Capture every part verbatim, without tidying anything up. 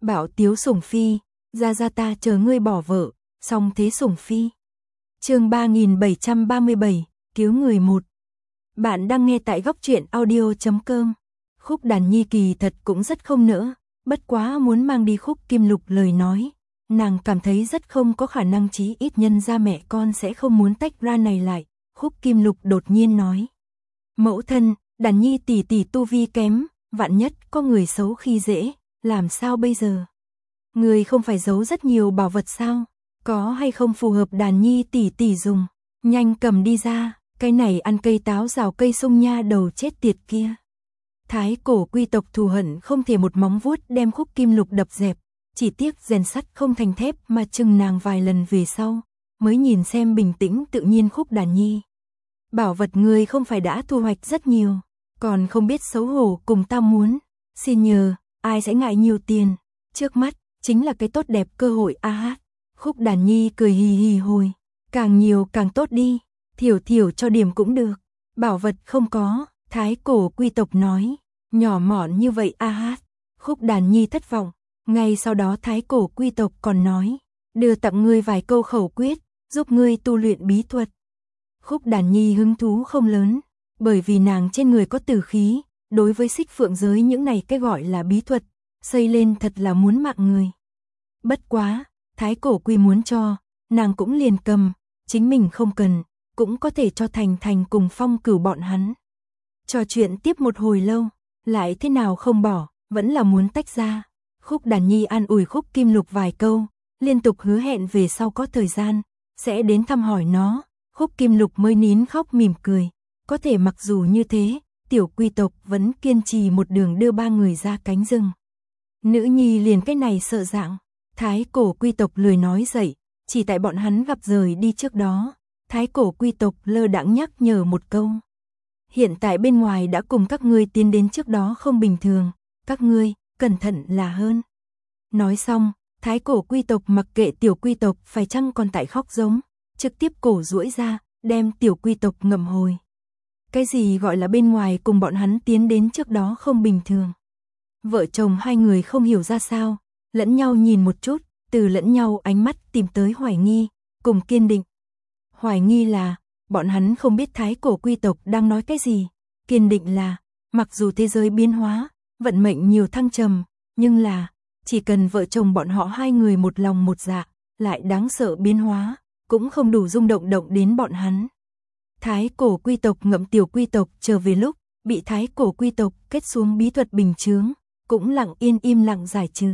Bảo Tiếu Sủng Phi, ra ra ta chờ ngươi bỏ vợ, song thế Sủng Phi. Chương ba nghìn bảy trăm ba mươi bảy, cứu người một. Bạn đang nghe tại góc truyện audio chấm com. Khúc Đàn Nhi kỳ thật cũng rất không nỡ, bất quá muốn mang đi Khúc Kim Lục lời nói, nàng cảm thấy rất không có khả năng, chí ít nhân ra mẹ con sẽ không muốn tách ra này lại. Khúc Kim Lục đột nhiên nói: "Mẫu thân, Đàn Nhi tỷ tỷ tu vi kém, vạn nhất có người xấu khi dễ, làm sao bây giờ? Người không phải giấu rất nhiều bảo vật sao? Có hay không phù hợp Đàn Nhi tỷ tỷ dùng? Nhanh cầm đi ra, cái này ăn cây táo rào cây sung nha đầu chết tiệt kia." Thái cổ quy tộc thù hận không thể một móng vuốt đem Khúc Kim Lục đập dẹp, chỉ tiếc rèn sắt không thành thép mà chừng nàng vài lần về sau, mới nhìn xem bình tĩnh tự nhiên Khúc Đàn Nhi. "Bảo vật ngươi không phải đã thu hoạch rất nhiều, còn không biết xấu hổ cùng ta muốn, xin nhờ, ai sẽ ngại nhiều tiền, trước mắt chính là cái tốt đẹp cơ hội a hát." Khúc Đàn Nhi cười hì hì hồi: "Càng nhiều càng tốt đi, thiểu thiểu cho điểm cũng được." "Bảo vật không có." Thái cổ quy tộc nói. "Nhỏ mọn như vậy a hát." Khúc Đàn Nhi thất vọng. Ngay sau đó Thái cổ quy tộc còn nói: "Đưa tặng ngươi vài câu khẩu quyết, giúp ngươi tu luyện bí thuật." Khúc Đàn Nhi hứng thú không lớn, bởi vì nàng trên người có tử khí, đối với xích phượng giới những này cái gọi là bí thuật, xây lên thật là muốn mạng người. Bất quá, Thái cổ quy muốn cho, nàng cũng liền cầm, chính mình không cần, cũng có thể cho Thành Thành cùng Phong Cửu bọn hắn. Trò chuyện tiếp một hồi lâu, lại thế nào không bỏ, vẫn là muốn tách ra. Khúc Đàn Nhi an ủi Khúc Kim Lục vài câu, liên tục hứa hẹn về sau có thời gian, sẽ đến thăm hỏi nó. Khúc Kim Lục mới nín khóc mỉm cười. Có thể mặc dù như thế, tiểu quy tộc vẫn kiên trì một đường đưa ba người ra cánh rừng. Nữ nhi liền cái này sợ dạng. Thái cổ quy tộc lười nói dậy, chỉ tại bọn hắn gặp rời đi trước đó, Thái cổ quy tộc lơ đãng nhắc nhở một câu: "Hiện tại bên ngoài đã cùng các ngươi tiến đến trước đó không bình thường, các ngươi cẩn thận là hơn." Nói xong, Thái cổ quy tộc mặc kệ tiểu quy tộc phải chăng còn tại khóc giống, trực tiếp cổ duỗi ra, đem tiểu quy tộc ngậm hồi. Cái gì gọi là bên ngoài cùng bọn hắn tiến đến trước đó không bình thường? Vợ chồng hai người không hiểu ra sao, lẫn nhau nhìn một chút, từ lẫn nhau ánh mắt tìm tới hoài nghi, cùng kiên định. Hoài nghi là, bọn hắn không biết Thái cổ quy tộc đang nói cái gì. Kiên định là, mặc dù thế giới biến hóa, vận mệnh nhiều thăng trầm, nhưng là, chỉ cần vợ chồng bọn họ hai người một lòng một dạ, lại đáng sợ biến hóa, cũng không đủ rung động động đến bọn hắn. Thái cổ quy tộc ngậm tiểu quy tộc trở về lúc, bị Thái cổ quy tộc kết xuống bí thuật bình chướng, cũng lặng yên im lặng giải trừ.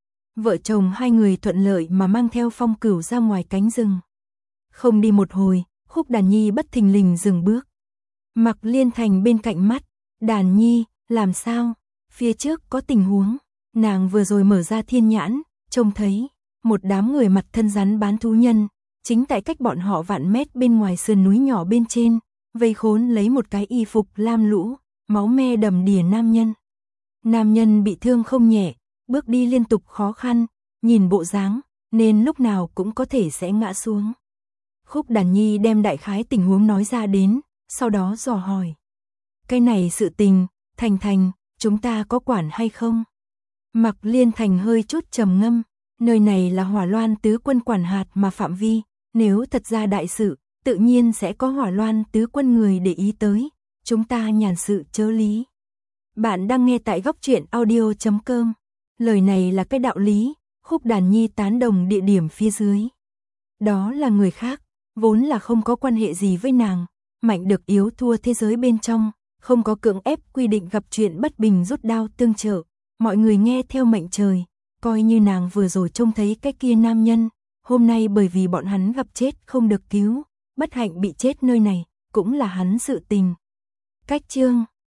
Vợ chồng hai người thuận lợi mà mang theo Phong Cửu ra ngoài cánh rừng. Không đi một hồi, Khúc Đàn Nhi bất thình lình dừng bước. Mặc Liên Thành bên cạnh mắt: "Đàn Nhi, làm sao? Phía trước có tình huống." Nàng vừa rồi mở ra thiên nhãn, trông thấy một đám người mặt thân rắn bán thú nhân, chính tại cách bọn họ vạn mét bên ngoài sườn núi nhỏ bên trên, vây khốn lấy một cái y phục lam lũ, máu me đầm đìa nam nhân. Nam nhân bị thương không nhẹ, bước đi liên tục khó khăn, nhìn bộ dáng, nên lúc nào cũng có thể sẽ ngã xuống. Khúc Đàn Nhi đem đại khái tình huống nói ra đến, sau đó dò hỏi: "Cái này sự tình, Thành Thành, chúng ta có quản hay không?" Mặc Liên Thành hơi chút trầm ngâm, nơi này là Hỏa Loan tứ quân quản hạt mà phạm vi, nếu thật ra đại sự, tự nhiên sẽ có Hỏa Loan tứ quân người để ý tới, chúng ta nhàn sự chớ lý. Bạn đang nghe tại góc truyện audio chấm com. Lời này là cái đạo lý, Khúc Đàn Nhi tán đồng địa điểm phía dưới. Đó là người khác, vốn là không có quan hệ gì với nàng, mạnh được yếu thua thế giới bên trong, không có cưỡng ép quy định gặp chuyện bất bình rút đao tương trợ, mọi người nghe theo mệnh trời, coi như nàng vừa rồi trông thấy cái kia nam nhân, hôm nay bởi vì bọn hắn gặp chết không được cứu, bất hạnh bị chết nơi này, cũng là hắn sự tình. Cách chương